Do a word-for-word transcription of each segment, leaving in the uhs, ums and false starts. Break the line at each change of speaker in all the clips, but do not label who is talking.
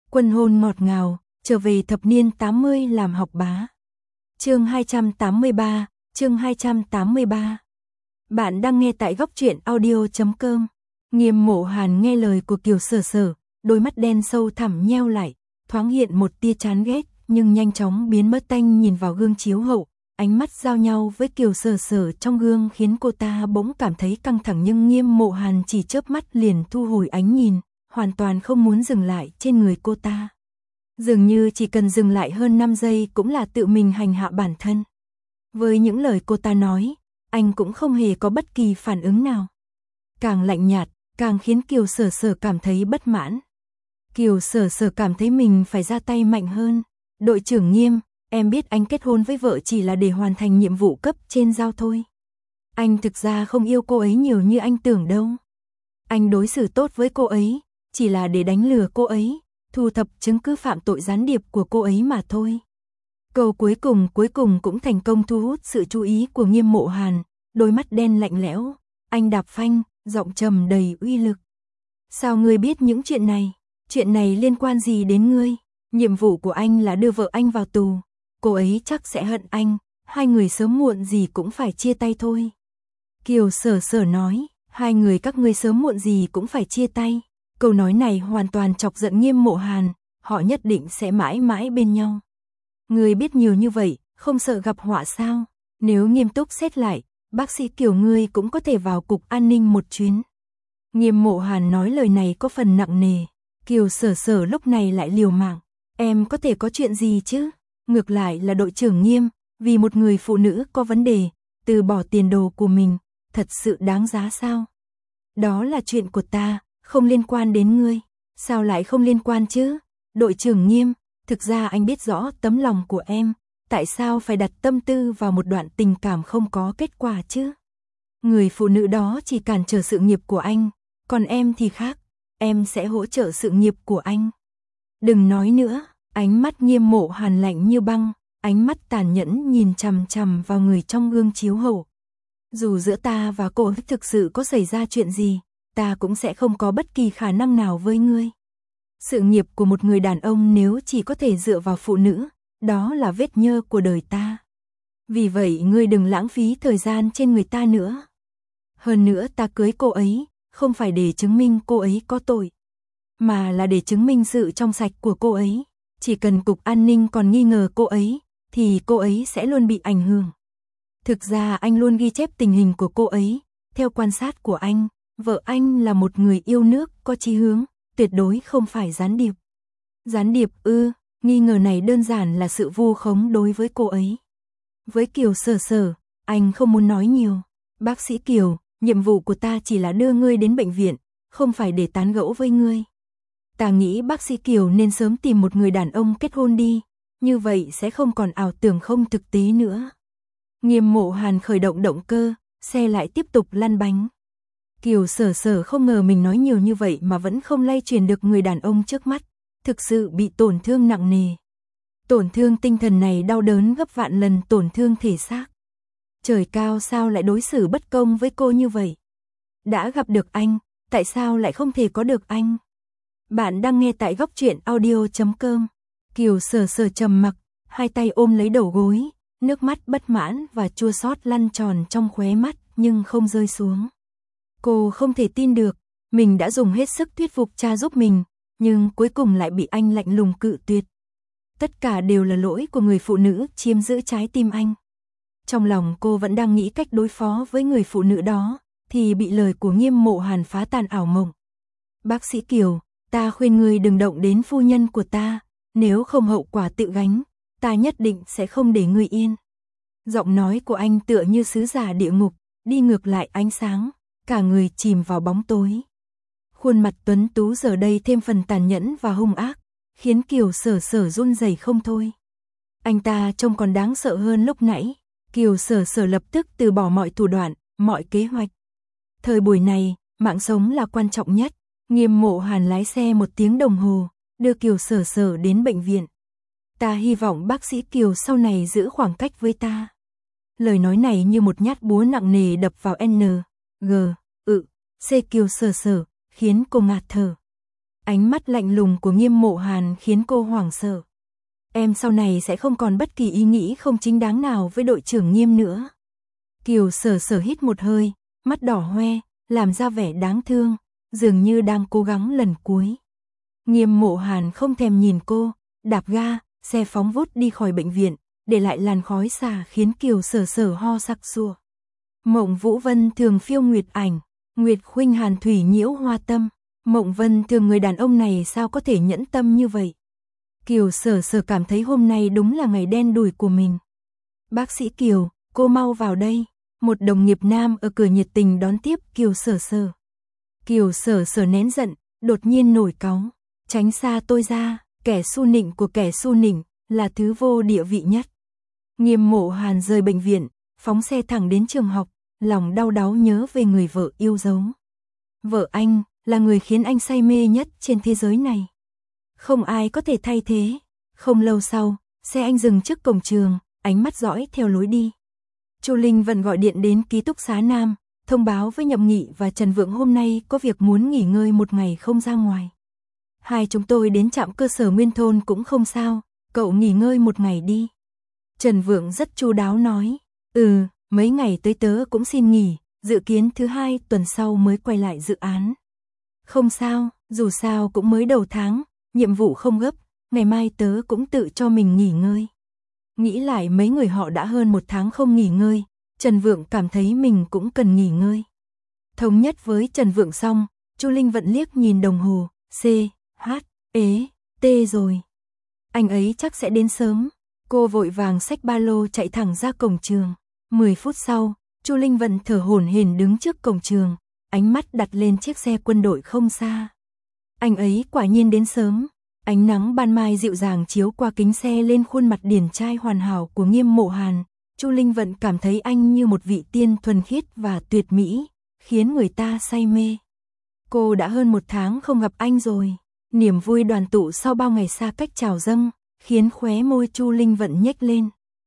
Quân hôn ngọt ngào, trở về thập niên tám mươi làm học bá. Chương hai trăm tám mươi ba, chương hai trăm tám mươi ba. Bạn đang nghe tại góc truyện audio chấm com. Nghiêm Mộ Hàn nghe lời của Kiều Sở Sở, đôi mắt đen sâu thẳm nheo lại, thoáng hiện một tia chán ghét, nhưng nhanh chóng biến mất tanh nhìn vào gương chiếu hậu, ánh mắt giao nhau với Kiều Sở Sở trong gương khiến cô ta bỗng cảm thấy căng thẳng, nhưng Nghiêm Mộ Hàn chỉ chớp mắt liền thu hồi ánh nhìn, hoàn toàn không muốn dừng lại trên người cô ta. Dường như chỉ cần dừng lại hơn năm giây cũng là tự mình hành hạ bản thân. Với những lời cô ta nói, anh cũng không hề có bất kỳ phản ứng nào. Càng lạnh nhạt, càng khiến Kiều Sở Sở cảm thấy bất mãn. Kiều Sở Sở cảm thấy mình phải ra tay mạnh hơn. Đội trưởng Nghiêm, em biết anh kết hôn với vợ chỉ là để hoàn thành nhiệm vụ cấp trên giao thôi. Anh thực ra không yêu cô ấy nhiều như anh tưởng đâu. Anh đối xử tốt với cô ấy, chỉ là để đánh lừa cô ấy, thu thập chứng cứ phạm tội gián điệp của cô ấy mà thôi. Câu cuối cùng cuối cùng cũng thành công thu hút sự chú ý của Nghiêm Mộ Hàn, đôi mắt đen lạnh lẽo, anh đạp phanh, giọng trầm đầy uy lực. Sao ngươi biết những chuyện này? Chuyện này liên quan gì đến ngươi? Nhiệm vụ của anh là đưa vợ anh vào tù, cô ấy chắc sẽ hận anh, hai người sớm muộn gì cũng phải chia tay thôi. Kiều Sở Sở nói, hai người các ngươi sớm muộn gì cũng phải chia tay. Câu nói này hoàn toàn chọc giận Nghiêm Mộ Hàn, họ nhất định sẽ mãi mãi bên nhau. Ngươi biết nhiều như vậy, không sợ gặp họa sao? Nếu nghiêm túc xét lại, bác sĩ Kiều ngươi cũng có thể vào cục an ninh một chuyến. Nghiêm Mộ Hàn nói lời này có phần nặng nề. Kiều Sở Sở lúc này lại liều mạng. Em có thể có chuyện gì chứ? Ngược lại là đội trưởng Nghiêm, vì một người phụ nữ có vấn đề, từ bỏ tiền đồ của mình, thật sự đáng giá sao? Đó là chuyện của ta, không liên quan đến ngươi. Sao lại không liên quan chứ? Đội trưởng Nghiêm, thực ra anh biết rõ tấm lòng của em, tại sao phải đặt tâm tư vào một đoạn tình cảm không có kết quả chứ? Người phụ nữ đó chỉ cản trở sự nghiệp của anh, còn em thì khác, em sẽ hỗ trợ sự nghiệp của anh. Đừng nói nữa, ánh mắt Nghiêm Mộ Hàn lạnh như băng, ánh mắt tàn nhẫn nhìn chằm chằm vào người trong gương chiếu hậu. Dù giữa ta và cô ấy thực sự có xảy ra chuyện gì, ta cũng sẽ không có bất kỳ khả năng nào với ngươi. Sự nghiệp của một người đàn ông nếu chỉ có thể dựa vào phụ nữ, đó là vết nhơ của đời ta. Vì vậy ngươi đừng lãng phí thời gian trên người ta nữa. Hơn nữa ta cưới cô ấy, không phải để chứng minh cô ấy có tội, mà là để chứng minh sự trong sạch của cô ấy. Chỉ cần cục an ninh còn nghi ngờ cô ấy, thì cô ấy sẽ luôn bị ảnh hưởng. Thực ra anh luôn ghi chép tình hình của cô ấy, theo quan sát của anh, vợ anh là một người yêu nước, có chí hướng, tuyệt đối không phải gián điệp. Gián điệp ư? Nghi ngờ này đơn giản là sự vu khống đối với cô ấy. Với Kiều Sở Sở, anh không muốn nói nhiều. Bác sĩ Kiều, nhiệm vụ của ta chỉ là đưa ngươi đến bệnh viện, không phải để tán gẫu với ngươi. Ta nghĩ bác sĩ Kiều nên sớm tìm một người đàn ông kết hôn đi, như vậy sẽ không còn ảo tưởng không thực tế nữa. Nghiêm Mộ Hàn khởi động động cơ, xe lại tiếp tục lăn bánh. Kiều Sở Sở không ngờ mình nói nhiều như vậy mà vẫn không lay chuyển được người đàn ông trước mắt, thực sự bị tổn thương nặng nề. Tổn thương tinh thần này đau đớn gấp vạn lần tổn thương thể xác. Trời cao sao lại đối xử bất công với cô như vậy? Đã gặp được anh, tại sao lại không thể có được anh? Bạn đang nghe tại góc truyện audio chấm com. Kiều Sở Sở trầm mặc, hai tay ôm lấy đầu gối, nước mắt bất mãn và chua xót lăn tròn trong khóe mắt nhưng không rơi xuống. Cô không thể tin được, mình đã dùng hết sức thuyết phục cha giúp mình, nhưng cuối cùng lại bị anh lạnh lùng cự tuyệt. Tất cả đều là lỗi của người phụ nữ chiếm giữ trái tim anh. Trong lòng cô vẫn đang nghĩ cách đối phó với người phụ nữ đó, thì bị lời của Nghiêm Mộ Hàn phá tan ảo mộng. Bác sĩ Kiều, ta khuyên ngươi đừng động đến phu nhân của ta, nếu không hậu quả tự gánh, ta nhất định sẽ không để ngươi yên. Giọng nói của anh tựa như sứ giả địa ngục, đi ngược lại ánh sáng, cả người chìm vào bóng tối. Khuôn mặt tuấn tú giờ đây thêm phần tàn nhẫn và hung ác, khiến Kiều Sở Sở run rẩy không thôi. Anh ta trông còn đáng sợ hơn lúc nãy. Kiều Sở Sở lập tức từ bỏ mọi thủ đoạn, mọi kế hoạch. Thời buổi này, mạng sống là quan trọng nhất. Nghiêm Mộ Hàn lái xe một tiếng đồng hồ, đưa Kiều Sở Sở đến bệnh viện. Ta hy vọng bác sĩ Kiều sau này giữ khoảng cách với ta. Lời nói này như một nhát búa nặng nề đập vào N, G, ự, C Kiều Sở Sở, khiến cô ngạt thở. Ánh mắt lạnh lùng của Nghiêm Mộ Hàn khiến cô hoảng sợ. Em sau này sẽ không còn bất kỳ ý nghĩ không chính đáng nào với đội trưởng Nghiêm nữa. Kiều Sở Sở hít một hơi, mắt đỏ hoe, làm ra vẻ đáng thương, dường như đang cố gắng lần cuối. Nghiêm Mộ Hàn không thèm nhìn cô, đạp ga, xe phóng vút đi khỏi bệnh viện, để lại làn khói xả khiến Kiều Sở Sở ho sặc sụa. Mộng Vũ Vân thường phiêu nguyệt ảnh, Nguyệt Khuynh Hàn thủy nhiễu hoa tâm. Mộng Vân thường người đàn ông này sao có thể nhẫn tâm như vậy. Kiều Sở Sở cảm thấy hôm nay đúng là ngày đen đủi của mình. Bác sĩ Kiều, cô mau vào đây. Một đồng nghiệp nam ở cửa nhiệt tình đón tiếp Kiều Sở Sở. Kiều Sở Sở nén giận, đột nhiên nổi cáu. Tránh xa tôi ra, kẻ su nịnh của kẻ su nịnh, là thứ vô địa vị nhất. Nghiêm Mộ Hàn rời bệnh viện, phóng xe thẳng đến trường học, lòng đau đáu nhớ về người vợ yêu dấu. Vợ anh, là người khiến anh say mê nhất trên thế giới này. Không ai có thể thay thế. Không lâu sau, xe anh dừng trước cổng trường, ánh mắt dõi theo lối đi. Chu Linh Vận gọi điện đến ký túc xá Nam, thông báo với Nhậm Nghị và Trần Vượng hôm nay có việc muốn nghỉ ngơi một ngày không ra ngoài. Hai chúng tôi đến trạm cơ sở Nguyên Thôn cũng không sao, cậu nghỉ ngơi một ngày đi. Trần Vượng rất chu đáo nói, ừ, mấy ngày tới tớ cũng xin nghỉ, dự kiến thứ hai tuần sau mới quay lại dự án. Không sao, dù sao cũng mới đầu tháng, nhiệm vụ không gấp, ngày mai tớ cũng tự cho mình nghỉ ngơi. Nghĩ lại mấy người họ đã hơn một tháng không nghỉ ngơi, Trần Vượng cảm thấy mình cũng cần nghỉ ngơi. Thống nhất với Trần Vượng xong, Chu Linh Vận liếc nhìn đồng hồ, C, H, ế, T rồi. Anh ấy chắc sẽ đến sớm. Cô vội vàng xách ba lô chạy thẳng ra cổng trường. mười phút sau, Chu Linh Vận thở hổn hển đứng trước cổng trường, ánh mắt đặt lên chiếc xe quân đội không xa. Anh ấy quả nhiên đến sớm. Ánh nắng ban mai dịu dàng chiếu qua kính xe lên khuôn mặt điển trai hoàn hảo của Nghiêm Mộ Hàn. Chu Linh Vận cảm thấy anh như một vị tiên thuần khiết và tuyệt mỹ, khiến người ta say mê. Cô đã hơn một tháng không gặp anh rồi. Niềm vui đoàn tụ sau bao ngày xa cách trào dâng, khiến khóe môi Chu Linh Vận nhếch lên.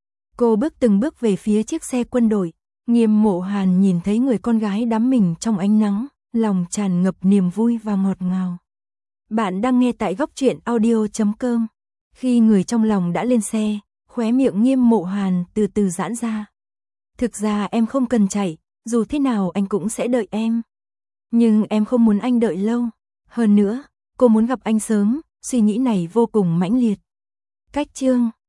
Cô bước từng bước về phía chiếc xe quân đội. Nghiêm Mộ Hàn nhìn thấy người con gái đắm mình trong ánh nắng, lòng tràn ngập niềm vui và ngọt ngào. Bạn đang nghe tại góc truyện audio chấm com. Khi người trong lòng đã lên xe, khóe miệng Nghiêm Mộ Hàn từ từ giãn ra. Thực ra em không cần chạy, dù thế nào anh cũng sẽ đợi em. Nhưng em không muốn anh đợi lâu. Hơn nữa, cô muốn gặp anh sớm, suy nghĩ này vô cùng mãnh liệt. Cách chương